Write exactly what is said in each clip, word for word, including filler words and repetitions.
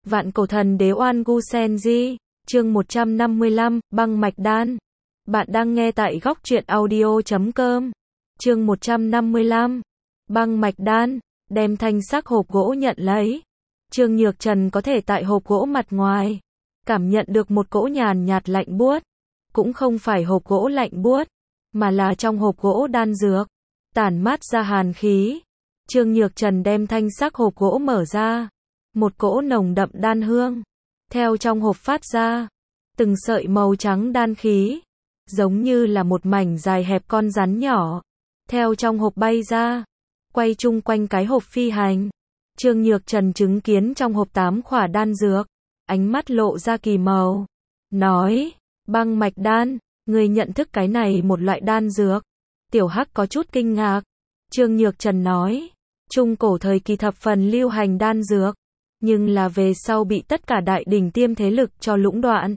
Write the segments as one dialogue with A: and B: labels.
A: Vạn cổ thần đế Oan Gu Sen Di, chương một trăm năm mươi lăm, băng mạch đan. Bạn đang nghe tại góc truyện audio chấm com. Chương một trăm năm mươi lăm, băng mạch đan, đem thanh sắc hộp gỗ nhận lấy. Trương Nhược Trần có thể tại hộp gỗ mặt ngoài cảm nhận được một cỗ nhàn nhạt lạnh buốt, cũng không phải hộp gỗ lạnh buốt, mà là trong hộp gỗ đan dược tản mát ra hàn khí. Trương Nhược Trần đem thanh sắc hộp gỗ mở ra, một cỗ nồng đậm đan hương theo trong hộp phát ra, từng sợi màu trắng đan khí, giống như là một mảnh dài hẹp con rắn nhỏ, theo trong hộp bay ra, quay chung quanh cái hộp phi hành. Trương Nhược Trần chứng kiến trong hộp tám khỏa đan dược, ánh mắt lộ ra kỳ màu, nói, băng mạch đan, người nhận thức cái này một loại đan dược. Tiểu Hắc có chút kinh ngạc. Trương Nhược Trần nói, trung cổ thời kỳ thập phần lưu hành đan dược, nhưng là về sau bị tất cả đại đỉnh tiêm thế lực cho lũng đoạn.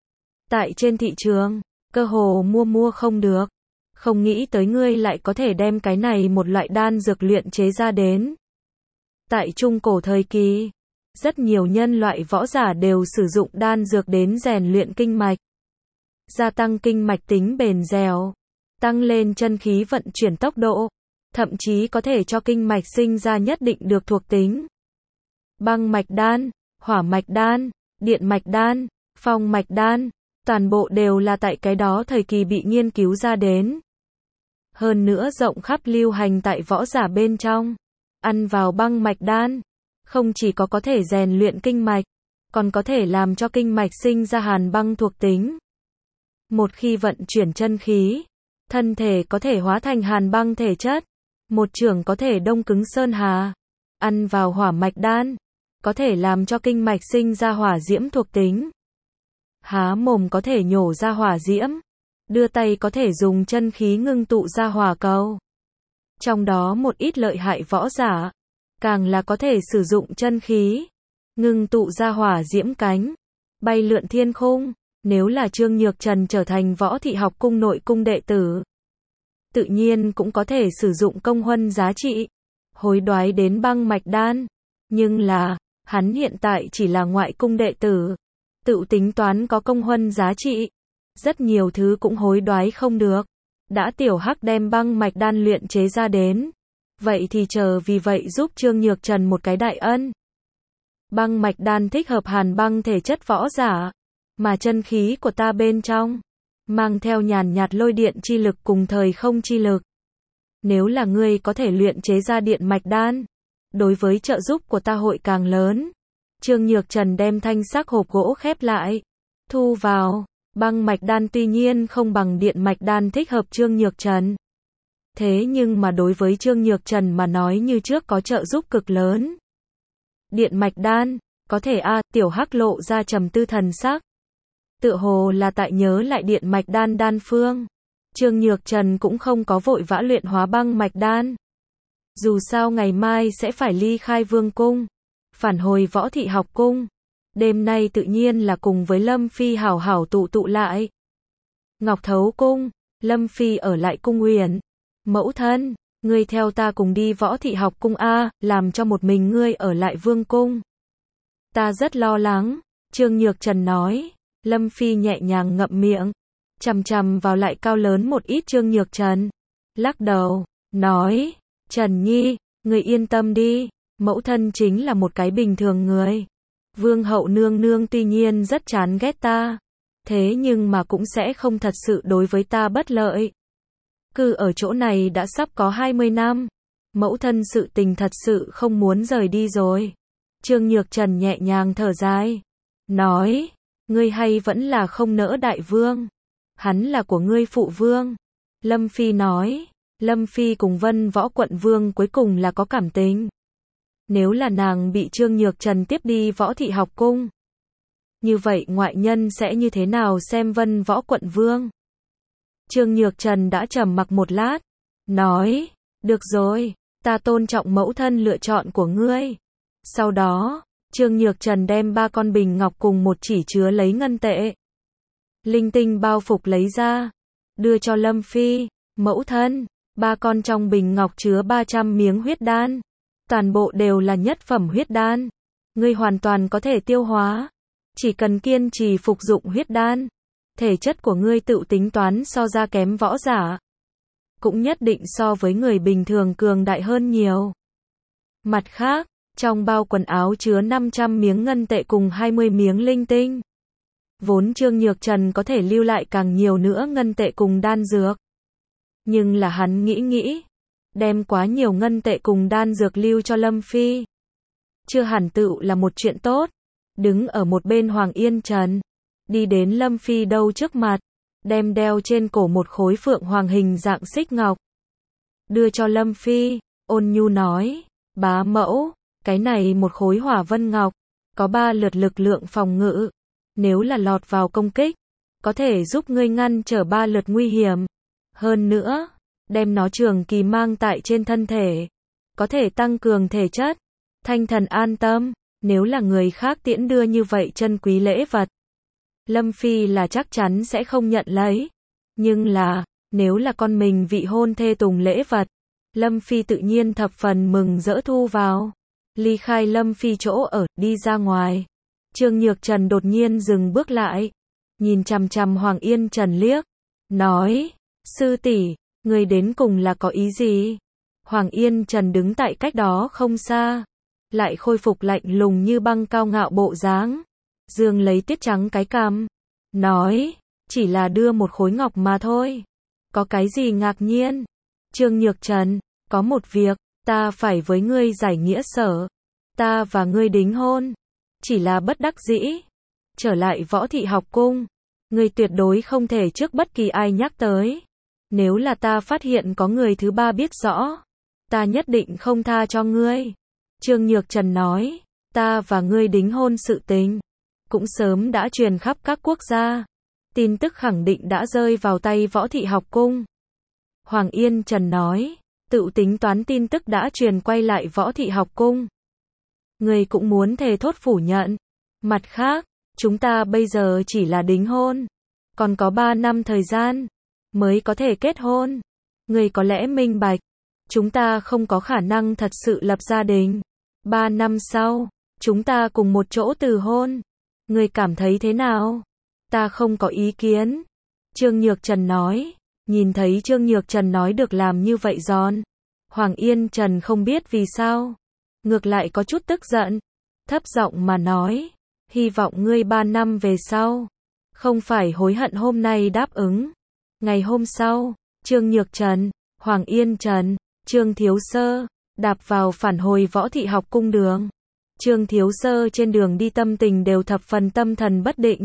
A: Tại trên thị trường, cơ hồ mua mua không được. Không nghĩ tới ngươi lại có thể đem cái này một loại đan dược luyện chế ra đến. Tại trung cổ thời kỳ, rất nhiều nhân loại võ giả đều sử dụng đan dược đến rèn luyện kinh mạch, gia tăng kinh mạch tính bền dẻo, tăng lên chân khí vận chuyển tốc độ, thậm chí có thể cho kinh mạch sinh ra nhất định được thuộc tính. Băng mạch đan, hỏa mạch đan, điện mạch đan, phong mạch đan, toàn bộ đều là tại cái đó thời kỳ bị nghiên cứu ra đến. Hơn nữa rộng khắp lưu hành tại võ giả bên trong. Ăn vào băng mạch đan, không chỉ có có thể rèn luyện kinh mạch, còn có thể làm cho kinh mạch sinh ra hàn băng thuộc tính. Một khi vận chuyển chân khí, thân thể có thể hóa thành hàn băng thể chất, một chưởng có thể đông cứng sơn hà. Ăn vào hỏa mạch đan, có thể làm cho kinh mạch sinh ra hỏa diễm thuộc tính. Há mồm có thể nhổ ra hỏa diễm, đưa tay có thể dùng chân khí ngưng tụ ra hỏa cầu. Trong đó một ít lợi hại võ giả, càng là có thể sử dụng chân khí, ngưng tụ ra hỏa diễm cánh, bay lượn thiên khung. Nếu là Trương Nhược Trần trở thành Võ Thị Học Cung nội cung đệ tử, tự nhiên cũng có thể sử dụng công huân giá trị, hối đoái đến băng mạch đan. Nhưng là, hắn hiện tại chỉ là ngoại cung đệ tử, tự tính toán có công huân giá trị, rất nhiều thứ cũng hối đoái không được. Đã Tiểu Hắc đem băng mạch đan luyện chế ra đến, vậy thì chờ vì vậy giúp Trương Nhược Trần một cái đại ân. Băng mạch đan thích hợp hàn băng thể chất võ giả, mà chân khí của ta bên trong mang theo nhàn nhạt lôi điện chi lực cùng thời không chi lực. Nếu là ngươi có thể luyện chế ra điện mạch đan, đối với trợ giúp của ta hội càng lớn. Trương Nhược Trần đem thanh sắc hộp gỗ khép lại, thu vào. Băng mạch đan tuy nhiên không bằng điện mạch đan thích hợp Trương Nhược Trần. Thế nhưng mà đối với Trương Nhược Trần mà nói như trước có trợ giúp cực lớn. Điện mạch đan, có thể a, à, Tiểu Hắc lộ ra trầm tư thần sắc. Tựa hồ là tại nhớ lại điện mạch đan đan phương. Trương Nhược Trần cũng không có vội vã luyện hóa băng mạch đan. Dù sao ngày mai sẽ phải ly khai vương cung, phản hồi Võ Thị Học Cung. Đêm nay tự nhiên là cùng với Lâm Phi hảo hảo tụ tụ lại. Ngọc Thấu Cung, Lâm Phi ở lại cung huyền. Mẫu thân, ngươi theo ta cùng đi Võ Thị Học Cung a, làm cho một mình ngươi ở lại vương cung. Ta rất lo lắng, Trương Nhược Trần nói. Lâm Phi nhẹ nhàng ngậm miệng, chằm chằm vào lại cao lớn một ít Trương Nhược Trần. Lắc đầu, nói, Trần Nhi, ngươi yên tâm đi, mẫu thân chính là một cái bình thường người. Vương hậu nương nương tuy nhiên rất chán ghét ta, thế nhưng mà cũng sẽ không thật sự đối với ta bất lợi. Cư ở chỗ này đã sắp có hai mươi năm, mẫu thân sự tình thật sự không muốn rời đi rồi. Trương Nhược Trần nhẹ nhàng thở dài, nói, ngươi hay vẫn là không nỡ đại vương, hắn là của ngươi phụ vương. Lâm Phi nói, Lâm Phi cùng Vân Võ quận vương cuối cùng là có cảm tình. Nếu là nàng bị Trương Nhược Trần tiếp đi Võ Thị Học Cung, như vậy ngoại nhân sẽ như thế nào xem Vân Võ quận vương? Trương Nhược Trần đã trầm mặc một lát, nói, được rồi, ta tôn trọng mẫu thân lựa chọn của ngươi. Sau đó, Trương Nhược Trần đem ba con bình ngọc cùng một chỉ chứa lấy ngân tệ, linh tinh bao phục lấy ra, đưa cho Lâm Phi. Mẫu thân, ba con trong bình ngọc chứa ba trăm miếng huyết đan. Toàn bộ đều là nhất phẩm huyết đan. ngươi hoàn toàn có thể tiêu hóa. Chỉ cần kiên trì phục dụng huyết đan, thể chất của ngươi tự tính toán so ra kém võ giả, cũng nhất định so với người bình thường cường đại hơn nhiều. Mặt khác, trong bao quần áo chứa năm trăm miếng ngân tệ cùng hai mươi miếng linh tinh. Vốn Trương Nhược Trần có thể lưu lại càng nhiều nữa ngân tệ cùng đan dược. Nhưng là hắn nghĩ nghĩ, đem quá nhiều ngân tệ cùng đan dược lưu cho Lâm Phi. Chưa hẳn tựu là một chuyện tốt. Đứng ở một bên Hoàng Yên Trần, đi đến Lâm Phi đâu trước mặt, đem đeo trên cổ một khối phượng hoàng hình dạng xích ngọc. Đưa cho Lâm Phi, ôn nhu nói, bá mẫu, cái này một khối hỏa vân ngọc, có ba lượt lực lượng phòng ngự. Nếu là lọt vào công kích, có thể giúp ngươi ngăn trở ba lượt nguy hiểm. Hơn nữa, đem nó trường kỳ mang tại trên thân thể, có thể tăng cường thể chất, thanh thần an tâm. Nếu là người khác tiễn đưa như vậy chân quý lễ vật, Lâm Phi là chắc chắn sẽ không nhận lấy. Nhưng là, nếu là con mình vị hôn thê tùng lễ vật, Lâm Phi tự nhiên thập phần mừng rỡ thu vào. Ly khai Lâm Phi chỗ ở, đi ra ngoài. Trương Nhược Trần đột nhiên dừng bước lại, nhìn chằm chằm Hoàng Yên Trần liếc, nói, sư tỷ, người đến cùng là có ý gì? Hoàng Yên Trần đứng tại cách đó không xa, lại khôi phục lạnh lùng như băng cao ngạo bộ dáng, dương lấy tiết trắng cái cằm, nói, chỉ là đưa một khối ngọc mà thôi, có cái gì ngạc nhiên? Trương Nhược Trần, có một việc, ta phải với ngươi giải nghĩa sở, ta và ngươi đính hôn, chỉ là bất đắc dĩ, trở lại Võ Thị học cung, ngươi tuyệt đối không thể trước bất kỳ ai nhắc tới, nếu là ta phát hiện có người thứ ba biết rõ, ta nhất định không tha cho ngươi. Trương Nhược Trần nói, ta và ngươi đính hôn sự tình, cũng sớm đã truyền khắp các quốc gia, tin tức khẳng định đã rơi vào tay Võ Thị học cung. Hoàng Yên Trần nói, tự tính toán tin tức đã truyền quay lại Võ Thị học cung. Ngươi cũng muốn thề thốt phủ nhận. Mặt khác, chúng ta bây giờ chỉ là đính hôn, còn có ba năm thời gian mới có thể kết hôn. Ngươi có lẽ minh bạch, chúng ta không có khả năng thật sự lập gia đình. Ba năm sau, chúng ta cùng một chỗ từ hôn. Ngươi cảm thấy thế nào? Ta không có ý kiến. Trương Nhược Trần nói. Nhìn thấy Trương Nhược Trần nói được làm như vậy giòn, Hoàng Yên Trần không biết vì sao, ngược lại có chút tức giận, thấp giọng mà nói, hy vọng ngươi ba năm về sau, không phải hối hận hôm nay đáp ứng. Ngày hôm sau, Trương Nhược Trần, Hoàng Yên Trần, Trương Thiếu Sơ, đạp vào phản hồi Võ Thị học cung đường. Trương Thiếu Sơ trên đường đi tâm tình đều thập phần tâm thần bất định.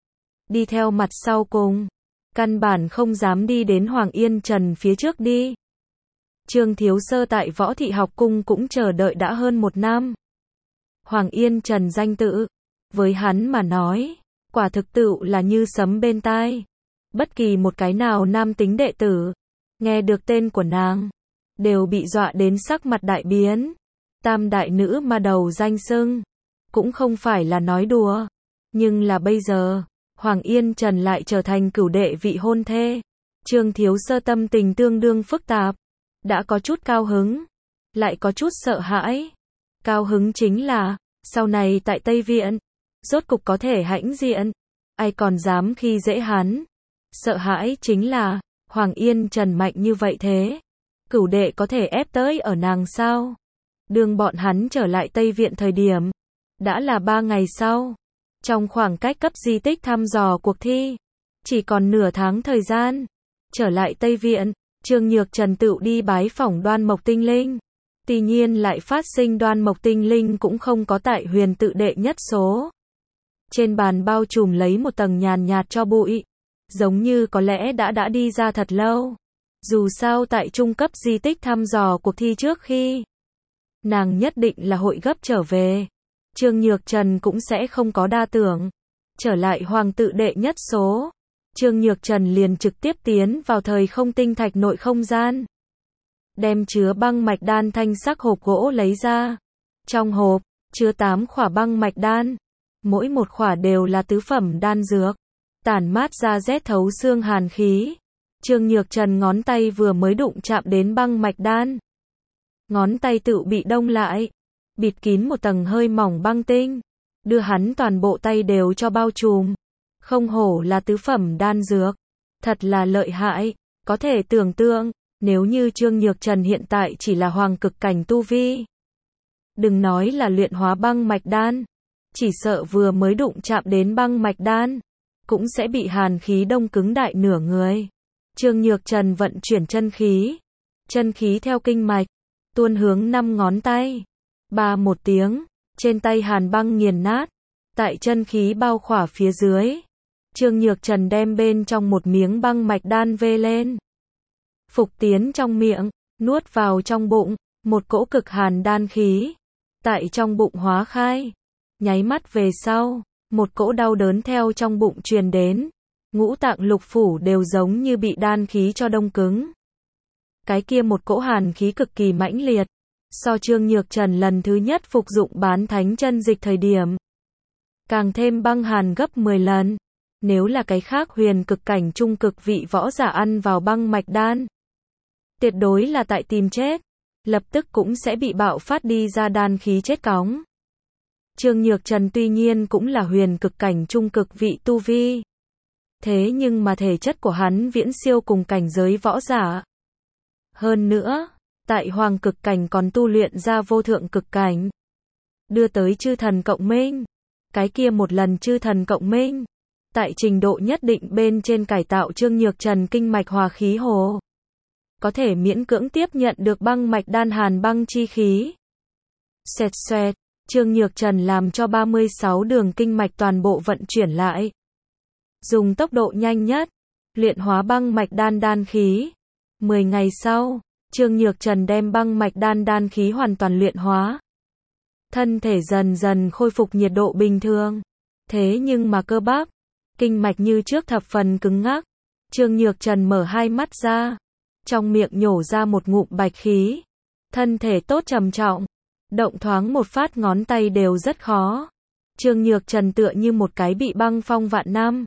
A: Đi theo mặt sau cùng, căn bản không dám đi đến Hoàng Yên Trần phía trước đi. Trương Thiếu Sơ tại Võ Thị học cung cũng chờ đợi đã hơn một năm. Hoàng Yên Trần danh tự, với hắn mà nói, quả thực tựu là như sấm bên tai. Bất kỳ một cái nào nam tính đệ tử, nghe được tên của nàng, đều bị dọa đến sắc mặt đại biến. Tam đại nữ mà đầu danh xưng, cũng không phải là nói đùa. Nhưng là bây giờ, Hoàng Yên Trần lại trở thành cửu đệ vị hôn thê. Trương Thiếu Sơ tâm tình tương đương phức tạp, đã có chút cao hứng, lại có chút sợ hãi. Cao hứng chính là, sau này tại Tây Viện, rốt cục có thể hãnh diện, ai còn dám khi dễ hắn. Sợ hãi chính là, Hoàng Yên Trần mạnh như vậy thế, cửu đệ có thể ép tới ở nàng sao? Đường bọn hắn trở lại Tây Viện thời điểm, đã là ba ngày sau. Trong khoảng cách cấp di tích thăm dò cuộc thi, chỉ còn nửa tháng thời gian. Trở lại Tây Viện, Trương Nhược Trần tự đi bái phỏng Đoan Mộc Tinh Linh. Tuy nhiên lại phát sinh Đoan Mộc Tinh Linh cũng không có tại huyền tự đệ nhất số. Trên bàn bao trùm lấy một tầng nhàn nhạt cho bụi, giống như có lẽ đã đã đi ra thật lâu. Dù sao tại trung cấp di tích thăm dò cuộc thi trước khi, nàng nhất định là hội gấp trở về. Trương Nhược Trần cũng sẽ không có đa tưởng. Trở lại hoàng tự đệ nhất số, Trương Nhược Trần liền trực tiếp tiến vào thời không tinh thạch nội không gian. Đem chứa băng mạch đan thanh sắc hộp gỗ lấy ra. Trong hộp, chứa tám khỏa băng mạch đan. Mỗi một khỏa đều là tứ phẩm đan dược, tản mát ra rét thấu xương hàn khí. Trương Nhược Trần ngón tay vừa mới đụng chạm đến băng mạch đan, ngón tay tự bị đông lại. bịt kín một tầng hơi mỏng băng tinh, đưa hắn toàn bộ tay đều cho bao trùm. Không hổ là tứ phẩm đan dược, thật là lợi hại, có thể tưởng tượng, nếu như Trương Nhược Trần hiện tại chỉ là hoàng cực cảnh tu vi, đừng nói là luyện hóa băng mạch đan, chỉ sợ vừa mới đụng chạm đến băng mạch đan, cũng sẽ bị hàn khí đông cứng đại nửa người. Trương Nhược Trần vận chuyển chân khí, chân khí theo kinh mạch, tuôn hướng năm ngón tay. Ba một tiếng, trên tay hàn băng nghiền nát, tại chân khí bao khỏa phía dưới. Trương Nhược Trần đem bên trong một miếng băng mạch đan vê lên. Phục tiến trong miệng, nuốt vào trong bụng, một cỗ cực hàn đan khí. Tại trong bụng hóa khai. Nháy mắt về sau, một cỗ đau đớn theo trong bụng truyền đến. Ngũ tạng lục phủ đều giống như bị đan khí cho đông cứng. Cái kia một cỗ hàn khí cực kỳ mãnh liệt. So Trương Nhược Trần lần thứ nhất phục dụng bán thánh chân dịch thời điểm, càng thêm băng hàn gấp mười lần. Nếu là cái khác huyền cực cảnh trung cực vị võ giả ăn vào băng mạch đan, tuyệt đối là tại tìm chết, lập tức cũng sẽ bị bạo phát đi ra đan khí chết cóng. Trương Nhược Trần tuy nhiên cũng là huyền cực cảnh trung cực vị tu vi, thế nhưng mà thể chất của hắn viễn siêu cùng cảnh giới võ giả. Hơn nữa, tại hoàng cực cảnh còn tu luyện ra vô thượng cực cảnh, đưa tới chư thần cộng minh. Cái kia một lần chư thần cộng minh, tại trình độ nhất định bên trên cải tạo Trương Nhược Trần kinh mạch hòa khí hồ, có thể miễn cưỡng tiếp nhận được băng mạch đan hàn băng chi khí. Xoẹt xoẹt, Trương Nhược Trần làm cho ba mươi sáu đường kinh mạch toàn bộ vận chuyển lại. Dùng tốc độ nhanh nhất, luyện hóa băng mạch đan đan khí. mười ngày sau, Trương Nhược Trần đem băng mạch đan đan khí hoàn toàn luyện hóa. Thân thể dần dần khôi phục nhiệt độ bình thường. Thế nhưng mà cơ bắp, kinh mạch như trước thập phần cứng ngắc. Trương Nhược Trần mở hai mắt ra, trong miệng nhổ ra một ngụm bạch khí. Thân thể tốt trầm trọng, động thoáng một phát ngón tay đều rất khó. Trương Nhược Trần tựa như một cái bị băng phong vạn năm.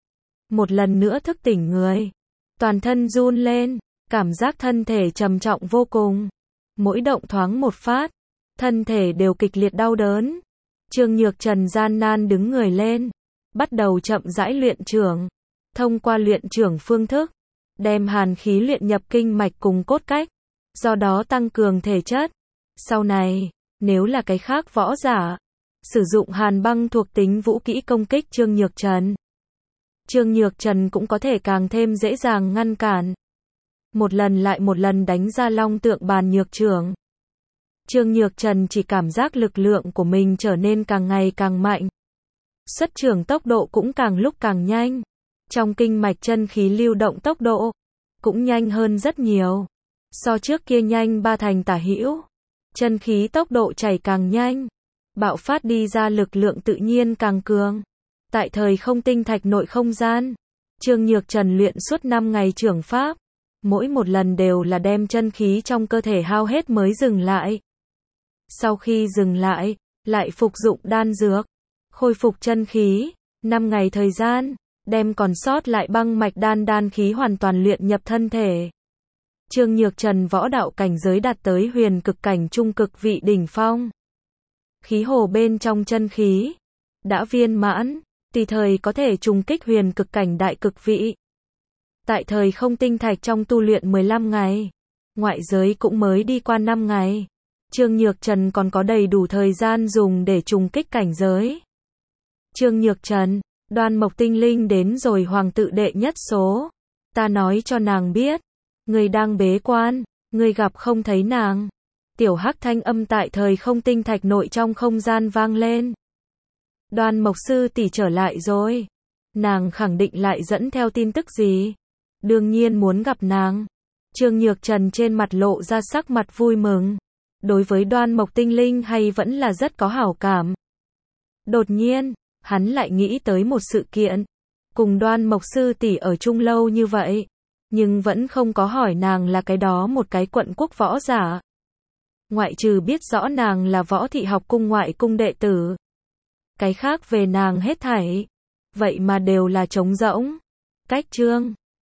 A: Một lần nữa thức tỉnh người, toàn thân run lên, cảm giác thân thể trầm trọng vô cùng. Mỗi động thoáng một phát, thân thể đều kịch liệt đau đớn. Trương Nhược Trần gian nan đứng người lên, bắt đầu chậm rãi luyện trưởng. Thông qua luyện trưởng phương thức, đem hàn khí luyện nhập kinh mạch cùng cốt cách, do đó tăng cường thể chất. Sau này, nếu là cái khác võ giả, sử dụng hàn băng thuộc tính vũ kỹ công kích Trương Nhược Trần, Trương Nhược Trần cũng có thể càng thêm dễ dàng ngăn cản. Một lần lại một lần đánh ra long tượng bàn nhược trưởng. Trương Nhược Trần chỉ cảm giác lực lượng của mình trở nên càng ngày càng mạnh. Xuất trưởng tốc độ cũng càng lúc càng nhanh. Trong kinh mạch chân khí lưu động tốc độ cũng nhanh hơn rất nhiều. So trước kia nhanh ba thành tả hữu. Chân khí tốc độ chảy càng nhanh. Bạo phát đi ra lực lượng tự nhiên càng cường. Tại thời không tinh thạch nội không gian, Trương Nhược Trần luyện suốt năm ngày trưởng pháp. Mỗi một lần đều là đem chân khí trong cơ thể hao hết mới dừng lại. Sau khi dừng lại, lại phục dụng đan dược, khôi phục chân khí. năm ngày thời gian, đem còn sót lại băng mạch đan đan khí hoàn toàn luyện nhập thân thể. Trương Nhược Trần võ đạo cảnh giới đạt tới huyền cực cảnh trung cực vị đỉnh phong. Khí hồ bên trong chân khí đã viên mãn, tùy thời có thể trùng kích huyền cực cảnh đại cực vị. Tại thời không tinh thạch trong tu luyện mười lăm ngày, ngoại giới cũng mới đi qua năm ngày. Trương Nhược Trần còn có đầy đủ thời gian dùng để trùng kích cảnh giới. Trương Nhược Trần, Đoan Mộc Tinh Linh đến rồi hoàng tự đệ nhất số. Ta nói cho nàng biết, người đang bế quan, người gặp không thấy nàng. Tiểu Hắc thanh âm tại thời không tinh thạch nội trong không gian vang lên. Đoan Mộc sư tỷ trở lại rồi. Nàng khẳng định lại dẫn theo tin tức gì? Đương nhiên muốn gặp nàng. Trương Nhược Trần trên mặt lộ ra sắc mặt vui mừng. Đối với Đoan Mộc Tinh Linh hay vẫn là rất có hảo cảm. Đột nhiên, hắn lại nghĩ tới một sự kiện. Cùng Đoan Mộc sư tỷ ở chung lâu như vậy, nhưng vẫn không có hỏi nàng là cái đó một cái quận quốc võ giả. Ngoại trừ biết rõ nàng là Võ Thị học cung ngoại cung đệ tử. Cái khác về nàng hết thảy, vậy mà đều là trống rỗng. Cách chương